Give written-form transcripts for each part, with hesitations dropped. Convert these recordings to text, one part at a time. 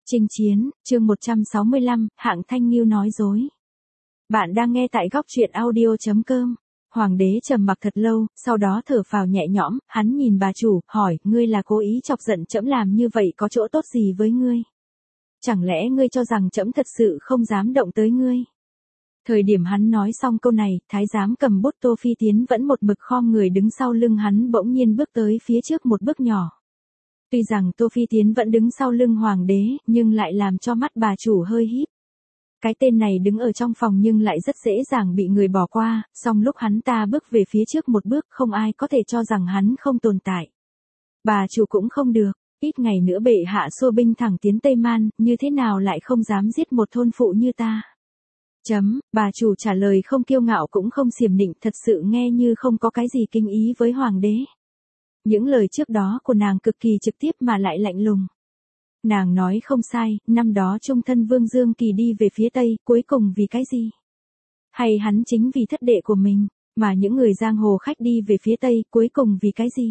Chinh chiến, chương 165, hạng Thanh Nghiêu nói dối. Bạn đang nghe tại góc truyện audio.com. Hoàng đế trầm mặc thật lâu, sau đó thở phào nhẹ nhõm, hắn nhìn bà chủ, hỏi, ngươi là cố ý chọc giận trẫm làm như vậy có chỗ tốt gì với ngươi? Chẳng lẽ ngươi cho rằng trẫm thật sự không dám động tới ngươi? Thời điểm hắn nói xong câu này, thái giám cầm bút Tô Phi Tiến vẫn một mực khom người đứng sau lưng hắn bỗng nhiên bước tới phía trước một bước nhỏ. Tuy rằng Tô Phi Tiến vẫn đứng sau lưng hoàng đế, nhưng lại làm cho mắt bà chủ hơi híp. Cái tên này đứng ở trong phòng nhưng lại rất dễ dàng bị người bỏ qua, song lúc hắn ta bước về phía trước một bước không ai có thể cho rằng hắn không tồn tại. Bà chủ cũng không được, ít ngày nữa bệ hạ xua binh thẳng tiến Tây Man, như thế nào lại không dám giết một thôn phụ như ta? Bà chủ trả lời không kiêu ngạo cũng không xiểm nịnh, thật sự nghe như không có cái gì kinh ý với hoàng đế. Những lời trước đó của nàng cực kỳ trực tiếp mà lại lạnh lùng. Nàng nói không sai, năm đó trung thân Vương Dương Kỳ đi về phía Tây, cuối cùng vì cái gì? Hay hắn chính vì thất đệ của mình, mà những người giang hồ khách đi về phía Tây, cuối cùng vì cái gì?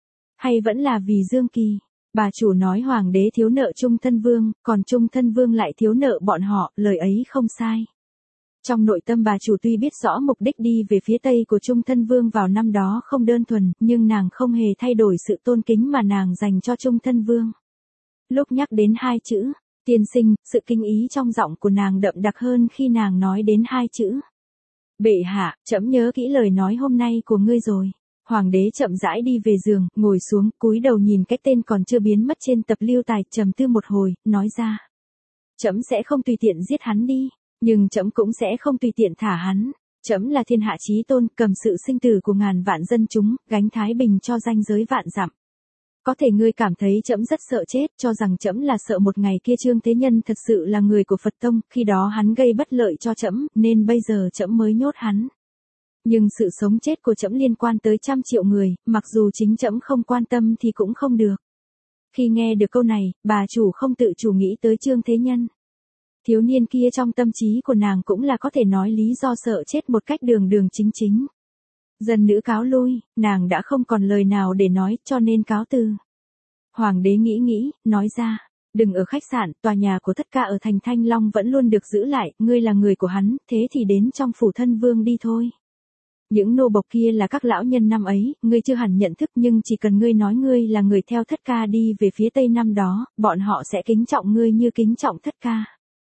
Hay vẫn là vì Dương Kỳ? Bà chủ nói hoàng đế thiếu nợ trung thân Vương, còn trung thân Vương lại thiếu nợ bọn họ, lời ấy không sai. Trong nội tâm bà chủ tuy biết rõ mục đích đi về phía Tây của Trung Thân Vương vào năm đó không đơn thuần, nhưng nàng không hề thay đổi sự tôn kính mà nàng dành cho Trung Thân Vương. Lúc nhắc đến hai chữ, tiên sinh, sự kinh ý trong giọng của nàng đậm đặc hơn khi nàng nói đến hai chữ. Bệ hạ, trẫm nhớ kỹ lời nói hôm nay của ngươi rồi. Hoàng đế chậm rãi đi về giường, ngồi xuống, cúi đầu nhìn cái tên còn chưa biến mất trên tập lưu tài, trầm tư một hồi, nói ra. Trẫm sẽ không tùy tiện giết hắn đi. Nhưng trẫm cũng sẽ không tùy tiện thả hắn. Trẫm là thiên hạ chí tôn, cầm sự sinh tử của ngàn vạn dân chúng, gánh thái bình cho ranh giới vạn dặm. Có thể ngươi cảm thấy trẫm rất sợ chết, cho rằng trẫm là sợ một ngày kia Trương Thế Nhân thật sự là người của Phật tông, khi đó hắn gây bất lợi cho trẫm, nên bây giờ trẫm mới nhốt hắn. Nhưng sự sống chết của trẫm liên quan tới trăm triệu người, mặc dù chính trẫm không quan tâm thì cũng không được. Khi nghe được câu này, bà chủ không tự chủ nghĩ tới Trương Thế Nhân. Thiếu niên kia trong tâm trí của nàng cũng là có thể nói lý do sợ chết một cách đường đường chính chính. Dân nữ cáo lui, nàng đã không còn lời nào để nói, cho nên cáo từ. Hoàng đế nghĩ, nói ra, đừng ở khách sạn, tòa nhà của tất cả ở thành Thanh Long vẫn luôn được giữ lại, ngươi là người của hắn, thế thì đến trong phủ thân vương đi thôi. Những nô bộc kia là các lão nhân năm ấy, ngươi chưa hẳn nhận thức nhưng chỉ cần ngươi nói ngươi là người theo Thất Ca đi về phía Tây năm đó, bọn họ sẽ kính trọng ngươi như kính trọng Thất Ca.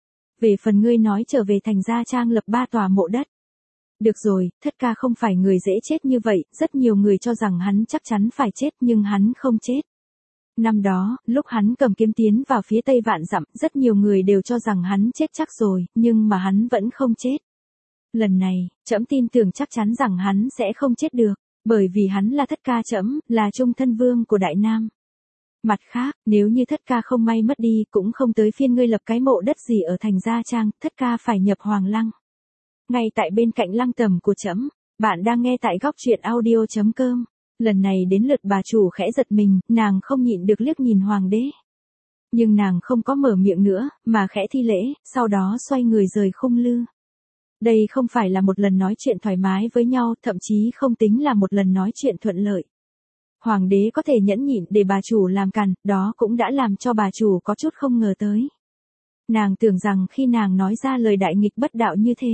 Về phần ngươi nói trở về thành Gia Trang lập 3 tòa mộ đất. Được rồi, Thất Ca không phải người dễ chết như vậy, rất nhiều người cho rằng hắn chắc chắn phải chết nhưng hắn không chết. Năm đó, lúc hắn cầm kiếm tiến vào phía Tây vạn dặm, rất nhiều người đều cho rằng hắn chết chắc rồi, nhưng mà hắn vẫn không chết. Lần này, trẫm tin tưởng chắc chắn rằng hắn sẽ không chết được, bởi vì hắn là Thất Ca trẫm, là Trung Thân Vương của Đại Nam. Mặt khác, nếu như Thất Ca không may mất đi, cũng không tới phiên ngươi lập cái mộ đất gì ở thành Gia Trang, Thất Ca phải nhập Hoàng Lăng. Ngay tại bên cạnh lăng tẩm của trẫm. Bạn đang nghe tại góc truyện audio.com. Lần này đến lượt bà chủ khẽ giật mình, nàng không nhịn được liếc nhìn hoàng đế. Nhưng nàng không có mở miệng nữa, mà khẽ thi lễ, sau đó xoay người rời khung lư. Đây không phải là một lần nói chuyện thoải mái với nhau, thậm chí không tính là một lần nói chuyện thuận lợi. Hoàng đế có thể nhẫn nhịn để bà chủ làm càn, đó cũng đã làm cho bà chủ có chút không ngờ tới. Nàng tưởng rằng khi nàng nói ra lời đại nghịch bất đạo như thế,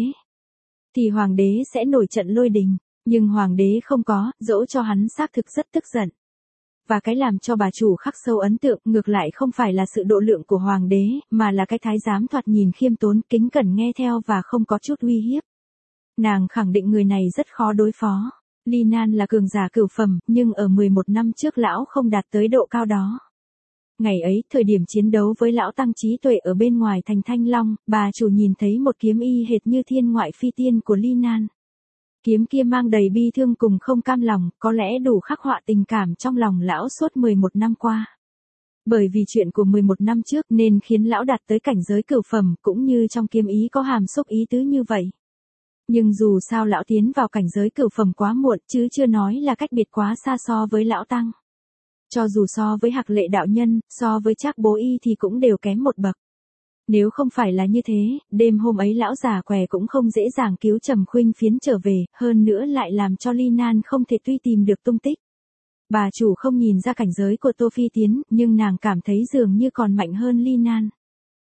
thì hoàng đế sẽ nổi trận lôi đình, nhưng hoàng đế không có, dẫu cho hắn xác thực rất tức giận. Và cái làm cho bà chủ khắc sâu ấn tượng ngược lại không phải là sự độ lượng của hoàng đế, mà là cái thái giám thoạt nhìn khiêm tốn, kính cẩn nghe theo và không có chút uy hiếp. Nàng khẳng định người này rất khó đối phó. Ly Nan là cường giả cửu phẩm, nhưng ở 11 năm trước lão không đạt tới độ cao đó. Ngày ấy, thời điểm chiến đấu với lão tăng trí tuệ ở bên ngoài thành Thanh Long, bà chủ nhìn thấy một kiếm y hệt như thiên ngoại phi tiên của Ly Nan. Kiếm kia mang đầy bi thương cùng không cam lòng, có lẽ đủ khắc họa tình cảm trong lòng lão suốt 11 năm qua. Bởi vì chuyện của 11 năm trước nên khiến lão đạt tới cảnh giới cửu phẩm, cũng như trong kiếm ý có hàm xúc ý tứ như vậy. Nhưng dù sao lão tiến vào cảnh giới cửu phẩm quá muộn, chứ chưa nói là cách biệt quá xa so với lão tăng. Cho dù so với Hạc Lệ đạo nhân, so với Trác Bố Y thì cũng đều kém một bậc. Nếu không phải là như thế, đêm hôm ấy lão già què cũng không dễ dàng cứu Trầm Khuynh Phiến trở về, hơn nữa lại làm cho Ly Nan không thể truy tìm được tung tích. Bà chủ không nhìn ra cảnh giới của Tô Phi Tiến, nhưng nàng cảm thấy dường như còn mạnh hơn Ly Nan.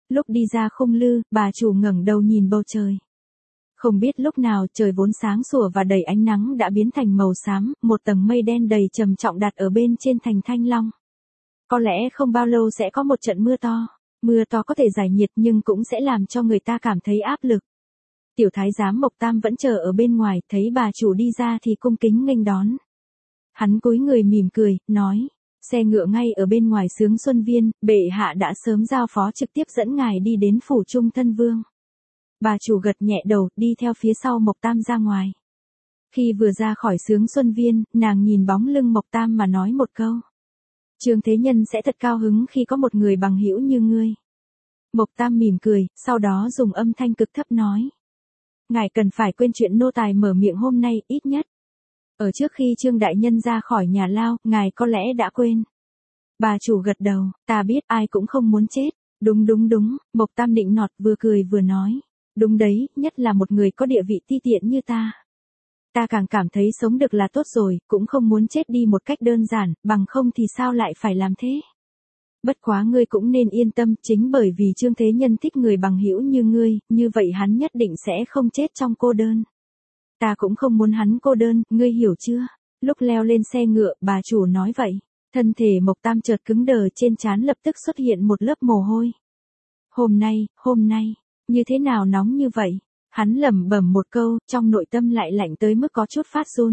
Lúc đi ra khung lư, bà chủ ngẩng đầu nhìn bầu trời. Không biết lúc nào trời vốn sáng sủa và đầy ánh nắng đã biến thành màu xám, một tầng mây đen đầy trầm trọng đặt ở bên trên thành Thanh Long. Có lẽ không bao lâu sẽ có một trận mưa to. Mưa to có thể giải nhiệt nhưng cũng sẽ làm cho người ta cảm thấy áp lực. Tiểu thái giám Mộc Tam vẫn chờ ở bên ngoài, thấy bà chủ đi ra thì cung kính nghênh đón. Hắn cúi người mỉm cười, nói, xe ngựa ngay ở bên ngoài Xướng Xuân Viên, bệ hạ đã sớm giao phó trực tiếp dẫn ngài đi đến phủ Trung Thân Vương. Bà chủ gật nhẹ đầu, đi theo phía sau Mộc Tam ra ngoài. Khi vừa ra khỏi Xướng Xuân Viên, nàng nhìn bóng lưng Mộc Tam mà nói một câu. Trương Thế Nhân sẽ thật cao hứng khi có một người bằng hữu như ngươi. Mộc Tam mỉm cười, sau đó dùng âm thanh cực thấp nói. Ngài cần phải quên chuyện nô tài mở miệng hôm nay, ít nhất. Ở trước khi Trương Đại Nhân ra khỏi nhà lao, ngài có lẽ đã quên. Bà chủ gật đầu, ta biết ai cũng không muốn chết. Đúng, Mộc Tam nịnh nọt vừa cười vừa nói. Đúng đấy, nhất là một người có địa vị ti tiện như ta. Ta càng cảm thấy sống được là tốt rồi, cũng không muốn chết đi một cách đơn giản, bằng không thì sao lại phải làm thế. Bất quá ngươi cũng nên yên tâm, chính bởi vì Trương Thế Nhân thích người bằng hữu như ngươi, như vậy hắn nhất định sẽ không chết trong cô đơn. Ta cũng không muốn hắn cô đơn, ngươi hiểu chưa? Lúc leo lên xe ngựa, bà chủ nói vậy. Thân thể Mộc Tam chợt cứng đờ, trên trán lập tức xuất hiện một lớp mồ hôi. Hôm nay, như thế nào nóng như vậy? Hắn lẩm bẩm một câu, trong nội tâm lại lạnh tới mức có chút phát run.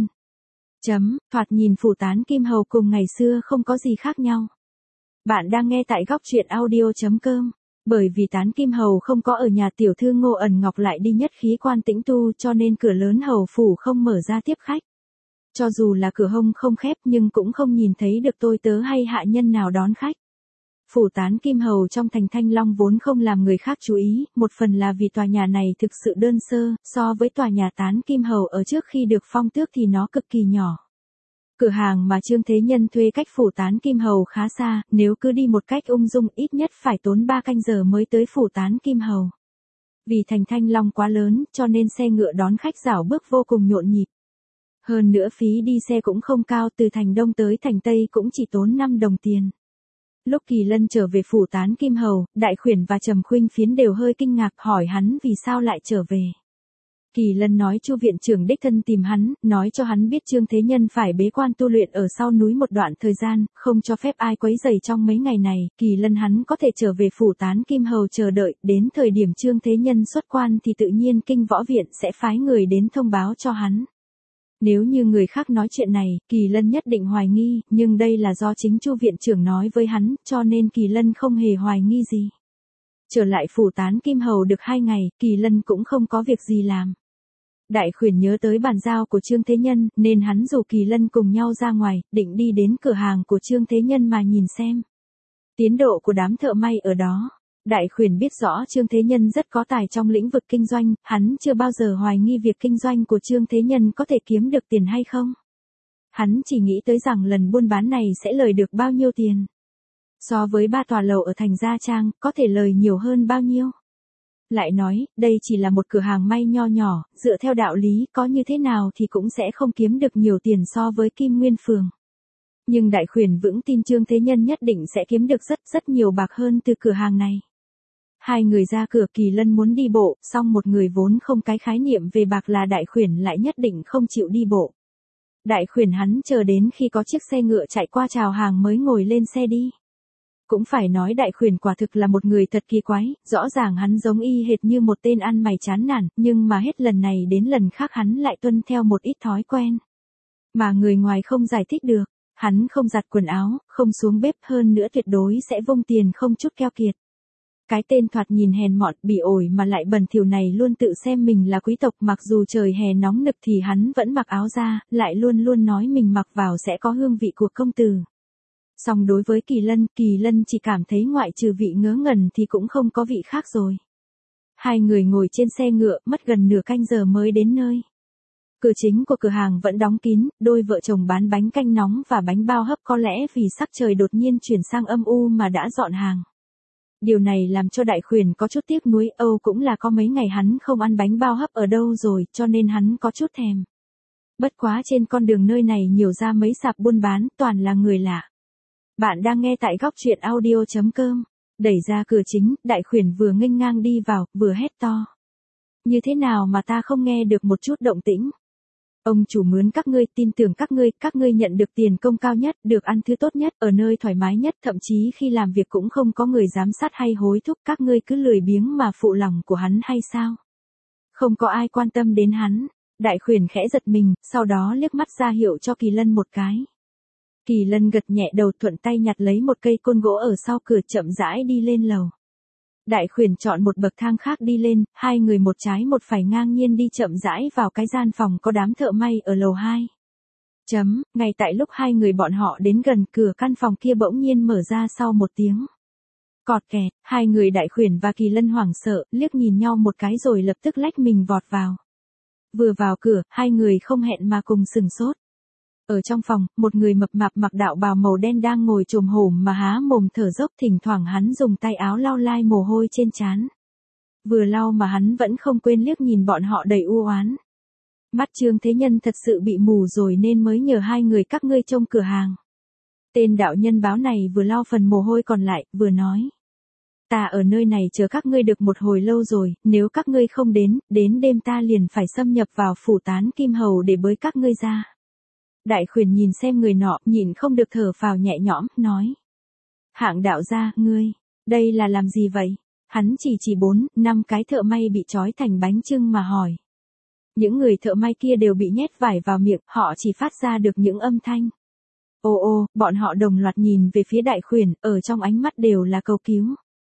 Thoạt nhìn Phủ Tán Kim Hầu cùng ngày xưa không có gì khác nhau. Bạn đang nghe tại góc truyện audio.com. Bởi vì Tán Kim Hầu không có ở nhà, tiểu thư Ngô Ẩn Ngọc lại đi nhất khí quan tĩnh tu, cho nên cửa lớn hầu phủ không mở ra tiếp khách. Cho dù là cửa hông không khép nhưng cũng không nhìn thấy được tôi tớ hay hạ nhân nào đón khách. Phủ Tán Kim Hầu trong thành Thanh Long vốn không làm người khác chú ý, một phần là vì tòa nhà này thực sự đơn sơ, so với tòa nhà Tán Kim Hầu ở trước khi được phong tước thì nó cực kỳ nhỏ. Cửa hàng mà Trương Thế Nhân thuê cách Phủ Tán Kim Hầu khá xa, nếu cứ đi một cách ung dung ít nhất phải tốn 3 canh giờ mới tới Phủ Tán Kim Hầu. Vì thành Thanh Long quá lớn, cho nên xe ngựa đón khách rảo bước vô cùng nhộn nhịp. Hơn nữa phí đi xe cũng không cao, từ thành Đông tới thành Tây cũng chỉ tốn 5 đồng tiền. Lúc Kỳ Lân trở về Phủ Tán Kim Hầu, Đại Khuyển và Trầm Khuynh Phiến đều hơi kinh ngạc, hỏi hắn vì sao lại trở về. Kỳ Lân nói Chu viện trưởng đích thân tìm hắn, nói cho hắn biết Trương Thế Nhân phải bế quan tu luyện ở sau núi một đoạn thời gian, không cho phép ai quấy rầy trong mấy ngày này, Kỳ Lân hắn có thể trở về Phủ Tán Kim Hầu chờ đợi, đến thời điểm Trương Thế Nhân xuất quan thì tự nhiên Kinh Võ Viện sẽ phái người đến thông báo cho hắn. Nếu như người khác nói chuyện này, Kỳ Lân nhất định hoài nghi, nhưng đây là do chính Chu viện trưởng nói với hắn, cho nên Kỳ Lân không hề hoài nghi gì. Trở lại Phủ Tán Kim Hầu được 2 ngày, Kỳ Lân cũng không có việc gì làm. Đại Khuyển nhớ tới bàn giao của Trương Thế Nhân, nên hắn rủ Kỳ Lân cùng nhau ra ngoài, định đi đến cửa hàng của Trương Thế Nhân mà nhìn xem tiến độ của đám thợ may ở đó. Đại Khuyển biết rõ Trương Thế Nhân rất có tài trong lĩnh vực kinh doanh, hắn chưa bao giờ hoài nghi việc kinh doanh của Trương Thế Nhân có thể kiếm được tiền hay không. Hắn chỉ nghĩ tới rằng lần buôn bán này sẽ lời được bao nhiêu tiền. So với 3 tòa lầu ở thành Gia Trang, có thể lời nhiều hơn bao nhiêu. Lại nói, đây chỉ là một cửa hàng may nho nhỏ, dựa theo đạo lý có như thế nào thì cũng sẽ không kiếm được nhiều tiền so với Kim Nguyên Phường. Nhưng Đại Khuyển vững tin Trương Thế Nhân nhất định sẽ kiếm được rất nhiều bạc hơn từ cửa hàng này. Hai người ra cửa, Kỳ Lân muốn đi bộ, song một người vốn không cái khái niệm về bạc là Đại Khuyển lại nhất định không chịu đi bộ. Đại Khuyển hắn chờ đến khi có chiếc xe ngựa chạy qua chào hàng mới ngồi lên xe đi. Cũng phải nói Đại Khuyển quả thực là một người thật kỳ quái, rõ ràng hắn giống y hệt như một tên ăn mày chán nản, nhưng mà hết lần này đến lần khác hắn lại tuân theo một ít thói quen mà người ngoài không giải thích được. Hắn không giặt quần áo, không xuống bếp, hơn nữa tuyệt đối sẽ vung tiền không chút keo kiệt. Cái tên thoạt nhìn hèn mọn, bỉ ổi mà lại bẩn thỉu này luôn tự xem mình là quý tộc, mặc dù trời hè nóng nực thì hắn vẫn mặc áo da, lại luôn nói mình mặc vào sẽ có hương vị của công tử. Song đối với Kỳ Lân chỉ cảm thấy ngoại trừ vị ngớ ngẩn thì cũng không có vị khác rồi. Hai người ngồi trên xe ngựa, mất gần nửa canh giờ mới đến nơi. Cửa chính của cửa hàng vẫn đóng kín, đôi vợ chồng bán bánh canh nóng và bánh bao hấp có lẽ vì sắc trời đột nhiên chuyển sang âm u mà đã dọn hàng. Điều này làm cho Đại Khuyển có chút tiếc nuối, cũng là có mấy ngày hắn không ăn bánh bao hấp ở đâu rồi, cho nên hắn có chút thèm. Bất quá trên con đường nơi này nhiều ra mấy sạp buôn bán, toàn là người lạ. Bạn đang nghe tại góc truyện audio.com. Đẩy ra cửa chính, Đại Khuyển vừa nghênh ngang đi vào, vừa hét to. Như thế nào mà ta không nghe được một chút động tĩnh? Ông chủ mướn các ngươi, tin tưởng các ngươi nhận được tiền công cao nhất, được ăn thứ tốt nhất, ở nơi thoải mái nhất, thậm chí khi làm việc cũng không có người giám sát hay hối thúc, các ngươi cứ lười biếng mà phụ lòng của hắn hay sao? Không có ai quan tâm đến hắn. Đại Khuyển khẽ giật mình, sau đó liếc mắt ra hiệu cho Kỳ Lân một cái. Kỳ Lân gật nhẹ đầu, thuận tay nhặt lấy một cây côn gỗ ở sau cửa, chậm rãi đi lên lầu. Đại Khuyển chọn một bậc thang khác đi lên, hai người một trái một phải ngang nhiên đi chậm rãi vào cái gian phòng có đám thợ may ở lầu 2. Ngay tại lúc hai người bọn họ đến gần, cửa căn phòng kia bỗng nhiên mở ra sau một tiếng cọt kẹt, hai người Đại Khuyển và Kỳ Lân hoảng sợ, liếc nhìn nhau một cái rồi lập tức lách mình vọt vào. Vừa vào cửa, hai người không hẹn mà cùng sừng sốt. Ở trong phòng, một người mập mạp mặc đạo bào màu đen đang ngồi chồm hổm mà há mồm thở dốc, thỉnh thoảng hắn dùng tay áo lau lai mồ hôi trên trán. Vừa lau mà hắn vẫn không quên liếc nhìn bọn họ đầy u oán. Mắt Trương Thế Nhân thật sự bị mù rồi nên mới nhờ hai người các ngươi trông cửa hàng. Tên đạo nhân báo này vừa lau phần mồ hôi còn lại, vừa nói. Ta ở nơi này chờ các ngươi được một hồi lâu rồi, nếu các ngươi không đến đêm ta liền phải xâm nhập vào phủ Tán Kim Hầu để bới các ngươi ra. Đại Khuyển nhìn xem người nọ, nhìn không được thở phào nhẹ nhõm, nói. Hạng đạo gia, ngươi, đây là làm gì vậy? Hắn chỉ 4-5 cái thợ may bị trói thành bánh chưng mà hỏi. Những người thợ may kia đều bị nhét vải vào miệng, họ chỉ phát ra được những âm thanh. Ô, bọn họ đồng loạt nhìn về phía Đại Khuyển, ở trong ánh mắt đều là cầu cứu.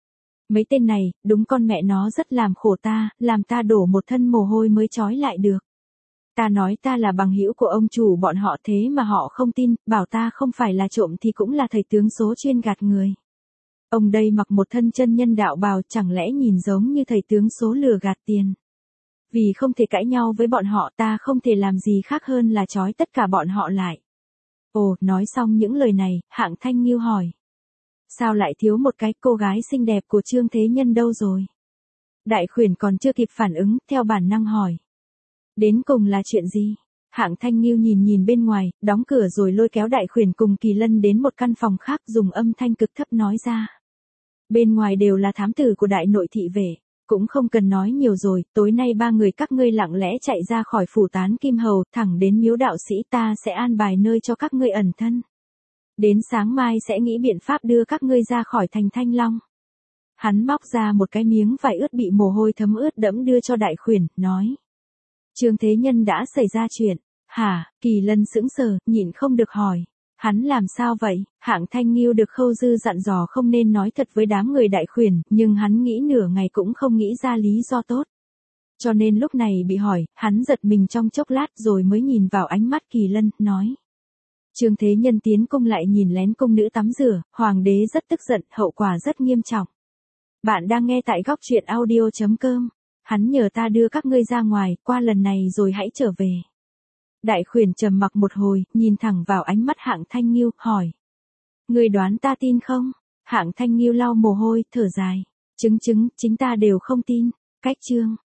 Mấy tên này, đúng con mẹ nó rất làm khổ ta, làm ta đổ một thân mồ hôi mới trói lại được. Ta nói ta là bằng hữu của ông chủ bọn họ thế mà họ không tin, bảo ta không phải là trộm thì cũng là thầy tướng số chuyên gạt người. Ông đây mặc một thân chân nhân đạo bào, chẳng lẽ nhìn giống như thầy tướng số lừa gạt tiền. Vì không thể cãi nhau với bọn họ, ta không thể làm gì khác hơn là trói tất cả bọn họ lại. Ồ, nói xong những lời này, Hạng Thanh Nghiêu hỏi. Sao lại thiếu một cái cô gái xinh đẹp của Trương Thế Nhân đâu rồi? Đại Khuyển còn chưa kịp phản ứng, theo bản năng hỏi. Đến cùng là chuyện gì? Hạng Thanh Nghiêu nhìn bên ngoài, đóng cửa rồi lôi kéo Đại Khuyển cùng Kỳ Lân đến một căn phòng khác, dùng âm thanh cực thấp nói ra. Bên ngoài đều là thám tử của đại nội thị vệ, cũng không cần nói nhiều rồi, tối nay ba người các ngươi lặng lẽ chạy ra khỏi phủ Tán Kim Hầu, thẳng đến miếu đạo sĩ, ta sẽ an bài nơi cho các ngươi ẩn thân. Đến sáng mai sẽ nghĩ biện pháp đưa các ngươi ra khỏi thành Thanh Long. Hắn móc ra một cái miếng vải ướt bị mồ hôi thấm ướt đẫm đưa cho Đại Khuyển, nói. Trương Thế Nhân đã xảy ra chuyện. Hả? Kỳ Lân sững sờ, nhịn không được hỏi. Hắn làm sao vậy? Hạng Thanh Nghiêu được Khâu Dư dặn dò không nên nói thật với đám người Đại Khuyển, nhưng hắn nghĩ nửa ngày cũng không nghĩ ra lý do tốt. Cho nên lúc này bị hỏi, hắn giật mình trong chốc lát rồi mới nhìn vào ánh mắt Kỳ Lân, nói. Trương Thế Nhân tiến cung lại nhìn lén cung nữ tắm rửa, hoàng đế rất tức giận, hậu quả rất nghiêm trọng. Bạn đang nghe tại góc truyện audio.com. Hắn nhờ ta đưa các ngươi ra ngoài, qua lần này rồi hãy trở về. Đại Khuyển trầm mặc một hồi, nhìn thẳng vào ánh mắt Hạng Thanh Nghiêu, hỏi. Ngươi đoán ta tin không? Hạng Thanh Nghiêu lau mồ hôi, thở dài. Chính ta đều không tin. Cách chương.